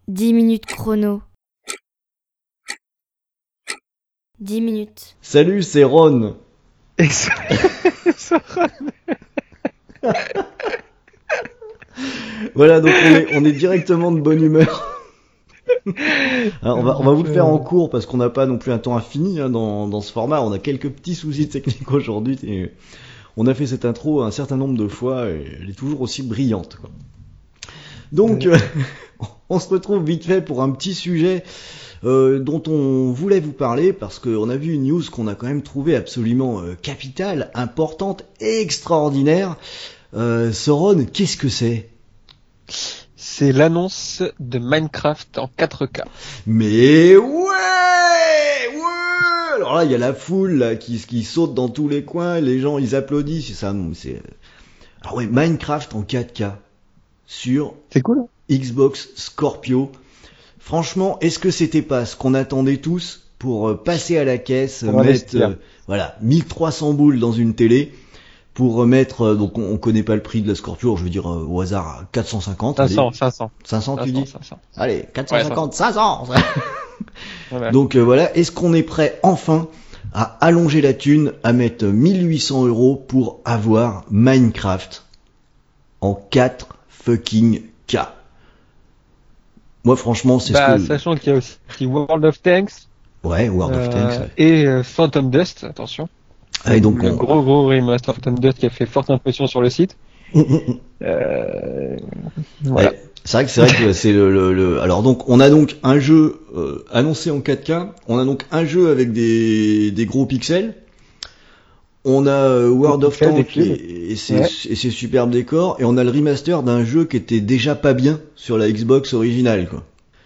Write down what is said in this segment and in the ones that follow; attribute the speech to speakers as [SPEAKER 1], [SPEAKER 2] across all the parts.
[SPEAKER 1] 10 minutes chrono. 10 minutes.
[SPEAKER 2] Salut, c'est Ron.
[SPEAKER 3] Et ça...
[SPEAKER 2] Voilà, donc on est directement de bonne humeur. Alors, on va vous le faire en cours parce qu'on n'a pas non plus un temps infini dans ce format. On a quelques petits soucis techniques aujourd'hui. Et on a fait cette intro un certain nombre de fois et elle est toujours aussi brillante, quoi. Donc, on se retrouve vite fait pour un petit sujet dont on voulait vous parler parce qu'on a vu une news qu'on a quand même trouvée absolument capitale, importante et extraordinaire. Sauron, qu'est-ce que c'est ?
[SPEAKER 3] C'est l'annonce de Minecraft en 4K.
[SPEAKER 2] Mais ouais. Alors là, il y a la foule là, qui saute dans tous les coins, les gens ils applaudissent, ça. C'est... Alors ouais, Minecraft en 4K sur
[SPEAKER 3] C'est cool.
[SPEAKER 2] Xbox Scorpio. Franchement, est-ce que c'était pas ce qu'on attendait tous pour passer à la caisse, mettre 1300 boules dans une télé pour remettre, donc on connaît pas le prix de la Scorpio, je veux dire au hasard 450. 500 tu dis
[SPEAKER 3] 500.
[SPEAKER 2] Allez, 450, ouais, 500.
[SPEAKER 3] Voilà.
[SPEAKER 2] Donc voilà, est-ce qu'on est prêt enfin à allonger la thune, à mettre 1800 € pour avoir Minecraft en 4 fucking K? Moi franchement c'est ce que...
[SPEAKER 3] Sachant qu'il y a aussi World of Tanks.
[SPEAKER 2] Ouais, World of Tanks. Ouais.
[SPEAKER 3] Et Phantom Dust, attention.
[SPEAKER 2] Ah, et donc
[SPEAKER 3] le gros remaster Phantom Dust qui a fait forte impression sur le site. Voilà.
[SPEAKER 2] Ouais, c'est vrai que c'est alors donc on a donc un jeu annoncé en 4K, on a donc un jeu avec des gros pixels. On a World of Tanks et ses superbes décors, et on a le remaster d'un jeu qui était déjà pas bien sur la Xbox originale, quoi.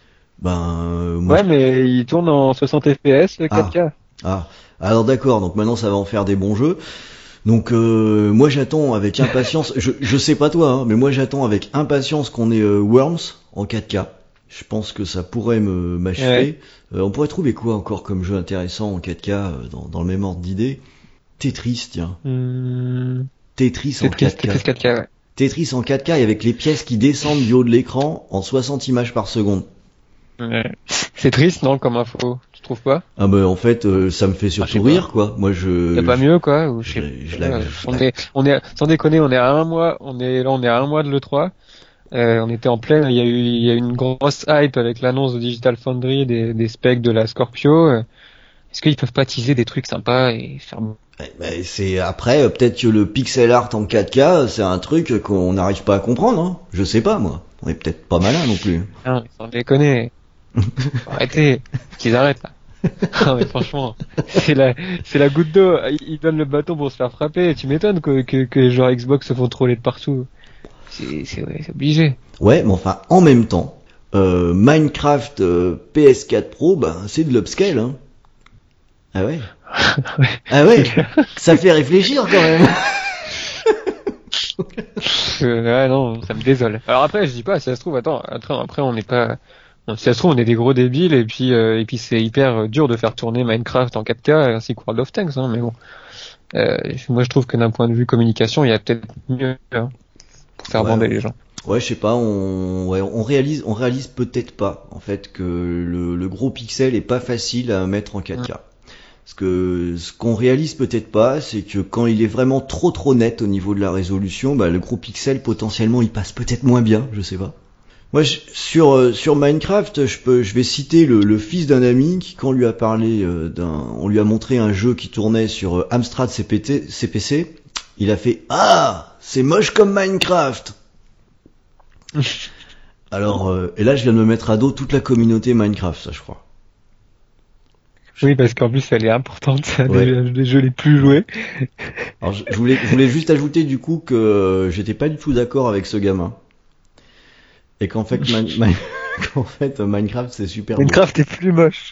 [SPEAKER 3] Mais il tourne en 60 FPS, le 4K.
[SPEAKER 2] Alors d'accord, donc maintenant ça va en faire des bons jeux. Donc moi j'attends avec impatience, je sais pas toi, mais moi j'attends avec impatience qu'on ait Worms en 4K. Je pense que ça pourrait m'achever. Ouais. On pourrait trouver quoi encore comme jeu intéressant en 4K dans le même ordre d'idée? Tetris, tiens. Tetris en 4K.
[SPEAKER 3] Tetris 4K, ouais.
[SPEAKER 2] Tetris en 4K et avec les pièces qui descendent du haut de l'écran en 60 images par seconde.
[SPEAKER 3] Ouais. C'est triste, non, comme info? Tu trouves pas?
[SPEAKER 2] Ah en fait, ça me fait surtout rire, quoi. Moi
[SPEAKER 3] Y'a pas mieux, quoi? Ou on est, sans déconner, on est à un mois de l'E3. On était en pleine, il y a eu une grosse hype avec l'annonce de Digital Foundry des specs de la Scorpio. Est-ce qu'ils peuvent pas teaser des trucs sympas et faire...
[SPEAKER 2] c'est après, peut-être que le pixel art en 4K, c'est un truc qu'on n'arrive pas à comprendre, hein. Je sais pas, moi. On est peut-être pas malin non plus.
[SPEAKER 3] Non, sans déconner. Arrêtez, qu'ils arrêtent, là. Non, mais franchement, c'est la goutte d'eau. Ils donnent le bâton pour se faire frapper. Tu m'étonnes que les joueurs Xbox se font troller de partout. C'est obligé.
[SPEAKER 2] Ouais, mais enfin, en même temps, Minecraft PS4 Pro, c'est de l'upscale, hein. Ah ouais. Ah ouais. Ça fait réfléchir quand même.
[SPEAKER 3] Ouais, non, ça me désole. Alors après, je dis pas, si ça se trouve, après on n'est pas... Si ça se trouve, on est des gros débiles, et puis c'est hyper dur de faire tourner Minecraft en 4K, ainsi que World of Tanks, hein, mais bon. Moi, je trouve que d'un point de vue communication, il y a peut-être mieux, hein, pour faire bander les gens.
[SPEAKER 2] Ouais, je sais pas, on réalise peut-être pas, en fait, que le gros pixel est pas facile à mettre en 4K. Parce que ce qu'on réalise peut-être pas, c'est que quand il est vraiment trop net au niveau de la résolution, le gros pixel potentiellement il passe peut-être moins bien, je sais pas. Moi sur Minecraft, je vais citer le fils d'un ami qui, quand on lui a parlé on lui a montré un jeu qui tournait sur Amstrad CPC, il a fait c'est moche comme Minecraft. Alors et là je viens de me mettre à dos toute la communauté Minecraft, ça je crois.
[SPEAKER 3] Oui, parce qu'en plus, elle est importante, c'est un des jeux les plus joués.
[SPEAKER 2] Alors, je voulais juste ajouter, du coup, que j'étais pas du tout d'accord avec ce gamin. Et qu'en fait, Minecraft, c'est super
[SPEAKER 3] Minecraft est plus moche.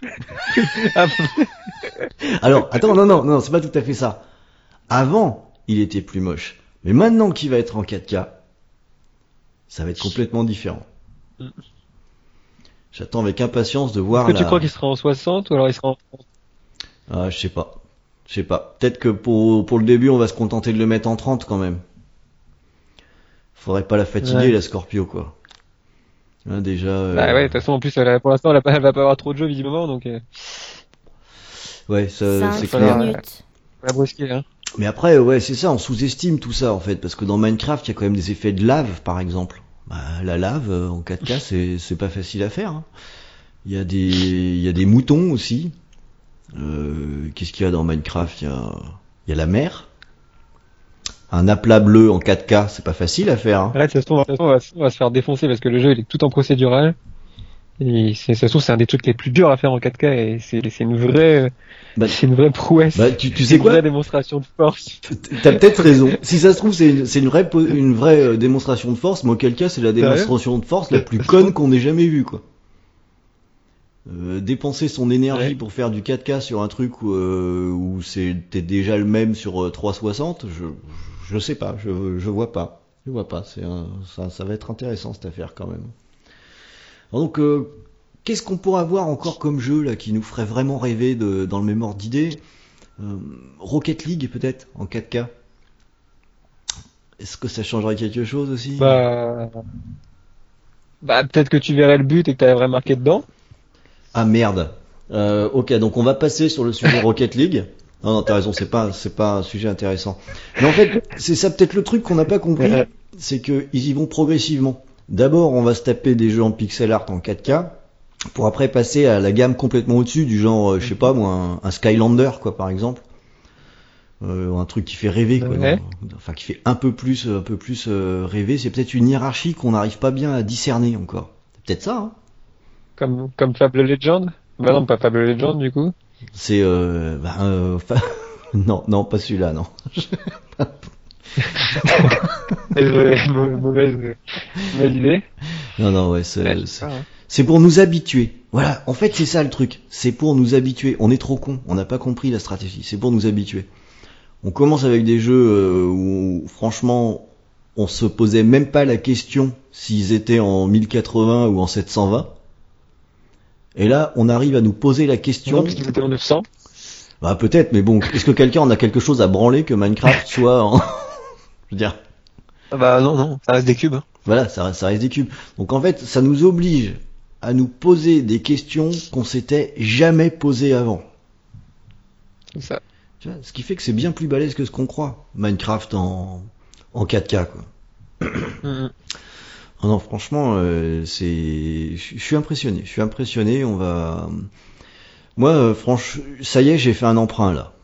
[SPEAKER 2] Alors, attends, non, c'est pas tout à fait ça. Avant, il était plus moche. Mais maintenant qu'il va être en 4K, ça va être complètement différent. J'attends avec impatience de voir.
[SPEAKER 3] Est-ce que tu crois qu'il sera en 60 ou alors il sera en...
[SPEAKER 2] je sais pas. Peut-être que pour le début, on va se contenter de le mettre en 30 quand même. Faudrait pas la fatiguer, la Scorpio, quoi. Hein, déjà.
[SPEAKER 3] Bah ouais, de toute façon, en plus, pour l'instant, elle va pas avoir trop de jeux, visiblement, donc,
[SPEAKER 2] Ouais, ça, c'est
[SPEAKER 1] 5
[SPEAKER 2] clair.
[SPEAKER 1] minutes.
[SPEAKER 3] la brusquer, hein.
[SPEAKER 2] Mais après, ouais, c'est ça, on sous-estime tout ça en fait, parce que dans Minecraft, il y a quand même des effets de lave, par exemple. Bah, la lave en 4K, c'est pas facile à faire. Hein. Il y a des moutons aussi. Qu'est-ce qu'il y a dans Minecraft? Il y a la mer. Un aplat bleu en 4K, c'est pas facile à faire. Hein.
[SPEAKER 3] Ouais, de toute façon, on va se faire défoncer parce que le jeu, il est tout en procédural. Et ça se trouve, c'est un des trucs les plus durs à faire en 4K et c'est une
[SPEAKER 2] Bah,
[SPEAKER 3] c'est une vraie prouesse.
[SPEAKER 2] tu sais
[SPEAKER 3] une
[SPEAKER 2] quoi?
[SPEAKER 3] vraie démonstration de force.
[SPEAKER 2] T'as peut-être raison. Si ça se trouve, c'est une vraie démonstration de force, mais auquel cas, c'est la démonstration de force la plus conne qu'on ait jamais vue, quoi. Dépenser son énergie
[SPEAKER 3] Ouais.
[SPEAKER 2] pour faire du 4K sur un truc où c'était déjà le même sur 360, je sais pas, je vois pas. Je vois pas, ça va être intéressant cette affaire quand même. Alors donc, qu'est-ce qu'on pourrait avoir encore comme jeu là qui nous ferait vraiment rêver dans le même ordre d'idée? Rocket League peut-être en 4K. Est-ce que ça changerait quelque chose aussi?
[SPEAKER 3] Bah, peut-être que tu verrais le but et que t'arriverais marqué dedans.
[SPEAKER 2] Ah merde. Ok, donc on va passer sur le sujet Rocket League. Non, non, t'as raison, c'est pas un sujet intéressant. Mais en fait, c'est ça peut-être le truc qu'on n'a pas compris, c'est que ils y vont progressivement. D'abord, on va se taper des jeux en pixel art en 4K, pour après passer à la gamme complètement au-dessus, du genre, je sais pas moi, un Skylander, quoi, par exemple. Un truc qui fait rêver, quoi.
[SPEAKER 3] Ouais.
[SPEAKER 2] Enfin, qui fait un peu plus rêver. C'est peut-être une hiérarchie qu'on n'arrive pas bien à discerner encore. C'est peut-être ça, hein.
[SPEAKER 3] Comme Fable Legend. Bah non, pas Fable Legend, du coup.
[SPEAKER 2] C'est non, pas celui-là, non.
[SPEAKER 3] Désolé, mauvaise idée.
[SPEAKER 2] Non, ouais,
[SPEAKER 3] Ouais, ça, hein.
[SPEAKER 2] c'est pour nous habituer. Voilà, en fait, c'est ça le truc. C'est pour nous habituer. On est trop con, on n'a pas compris la stratégie. C'est pour nous habituer. On commence avec des jeux où, franchement, on se posait même pas la question s'ils étaient en 1080 ou en 720. Et là, on arrive à nous poser la question.
[SPEAKER 3] Non, parce qu'ils étaient en 900.
[SPEAKER 2] Bah peut-être, mais bon, est-ce que quelqu'un en a quelque chose à branler que Minecraft soit en... Je veux dire,
[SPEAKER 3] Ah bah non, ça reste des cubes. Hein.
[SPEAKER 2] voilà, ça reste des cubes. Donc en fait, ça nous oblige à nous poser des questions qu'on s'était jamais posées avant.
[SPEAKER 3] C'est ça.
[SPEAKER 2] Tu vois, ce qui fait que c'est bien plus balèze que ce qu'on croit. Minecraft en 4K, quoi. Oh non, franchement, je suis impressionné. Je suis impressionné. On va... Moi, franchement, ça y est, j'ai fait un emprunt, là.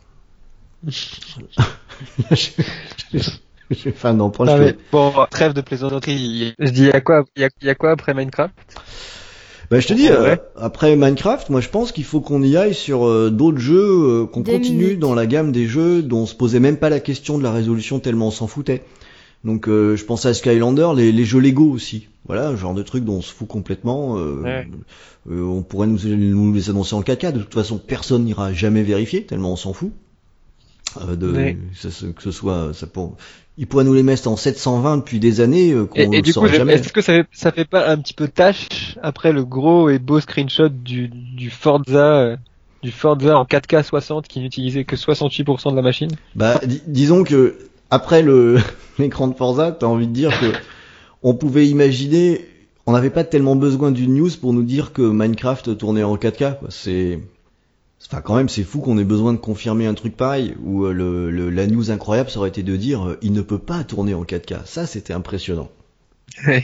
[SPEAKER 2] J'ai fait un emprunt.
[SPEAKER 3] Ah,
[SPEAKER 2] je
[SPEAKER 3] mais
[SPEAKER 2] peux-
[SPEAKER 3] bon, trêve de plaisanterie. Je dis, il y a quoi après Minecraft?
[SPEAKER 2] Bah, je te dis,
[SPEAKER 3] Ouais.
[SPEAKER 2] après Minecraft, moi je pense qu'il faut qu'on y aille sur d'autres jeux, qu'on
[SPEAKER 1] 2
[SPEAKER 2] continue
[SPEAKER 1] minutes.
[SPEAKER 2] dans la gamme des jeux dont on se posait même pas la question de la résolution tellement on s'en foutait. Donc je pense à Skylander, les jeux Lego aussi. Voilà, genre de trucs dont on se fout complètement.
[SPEAKER 3] Ouais.
[SPEAKER 2] On pourrait nous les annoncer en 4K, de toute façon personne n'ira jamais vérifier, tellement on s'en fout.
[SPEAKER 3] Ouais.
[SPEAKER 2] Que ce soit... Ils pourraient nous les mettre en 720 depuis des années, qu'on
[SPEAKER 3] Et
[SPEAKER 2] ne
[SPEAKER 3] du coup,
[SPEAKER 2] saura jamais.
[SPEAKER 3] est-ce que ça fait pas un petit peu tâche après le gros et beau screenshot du Forza en 4K 60 qui n'utilisait que 68% de la machine?
[SPEAKER 2] Bah, disons que après l'écran de Forza, t'as envie de dire que on pouvait imaginer, on n'avait pas tellement besoin d'une news pour nous dire que Minecraft tournait en 4K, quoi. Enfin, quand même, c'est fou qu'on ait besoin de confirmer un truc pareil, où la news incroyable, ça aurait été de dire, il ne peut pas tourner en 4K. Ça, c'était impressionnant.
[SPEAKER 3] Ouais.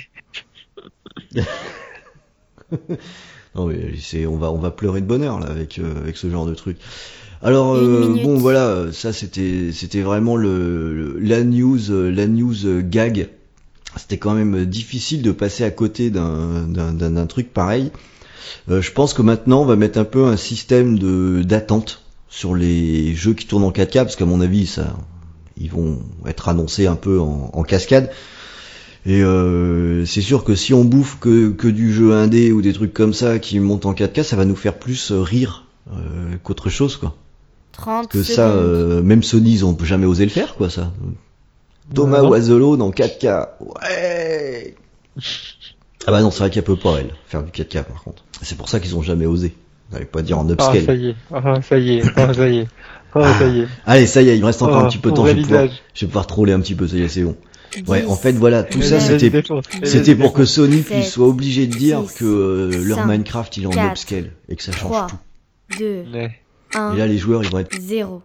[SPEAKER 2] Non, mais on va pleurer de bonheur, là, avec ce genre de truc. Alors,
[SPEAKER 1] Une minute.
[SPEAKER 2] bon, voilà, ça, c'était vraiment la news gag. C'était quand même difficile de passer à côté d'un truc pareil. Je pense que maintenant on va mettre un peu un système d'attente sur les jeux qui tournent en 4K, parce qu'à mon avis ils vont être annoncés un peu en cascade. Et c'est sûr que si on bouffe que du jeu indé ou des trucs comme ça qui montent en 4K, ça va nous faire plus rire qu'autre chose, quoi.
[SPEAKER 1] 30
[SPEAKER 2] Que
[SPEAKER 1] secondes.
[SPEAKER 2] ça, même Sony, ils ont jamais osé le faire, quoi, ça. Thomas
[SPEAKER 3] Non.
[SPEAKER 2] Oiselot dans 4K. Ouais. Ah bah non, c'est vrai qu'elle peut pas, elle, faire du 4K, par contre. C'est pour ça qu'ils ont jamais osé. Ils n'avaient pas dire en
[SPEAKER 3] Ah,
[SPEAKER 2] upscale.
[SPEAKER 3] ça y est. Ah, ça y est. Ah, ça y est. Ah, ça y est.
[SPEAKER 2] Allez, ça y est, il me reste encore un
[SPEAKER 3] Oh,
[SPEAKER 2] petit peu de
[SPEAKER 3] ton
[SPEAKER 2] temps.
[SPEAKER 3] vrai
[SPEAKER 2] Je vais
[SPEAKER 3] visage.
[SPEAKER 2] pouvoir troller un petit peu, ça y est, c'est bon. Ouais,
[SPEAKER 1] 10,
[SPEAKER 2] en fait, voilà, tout ça,
[SPEAKER 3] Vas-y,
[SPEAKER 2] c'était
[SPEAKER 3] défonce.
[SPEAKER 2] c'était pour que Sonic
[SPEAKER 1] Sept,
[SPEAKER 2] il soit obligé de dire
[SPEAKER 1] six,
[SPEAKER 2] que leur
[SPEAKER 1] 5,
[SPEAKER 2] Minecraft il est en
[SPEAKER 1] 4,
[SPEAKER 2] upscale et que ça change
[SPEAKER 1] 3,
[SPEAKER 2] tout.
[SPEAKER 1] 2,
[SPEAKER 3] Ouais.
[SPEAKER 2] Et
[SPEAKER 1] 1,
[SPEAKER 2] là, les joueurs ils vont être
[SPEAKER 1] 0.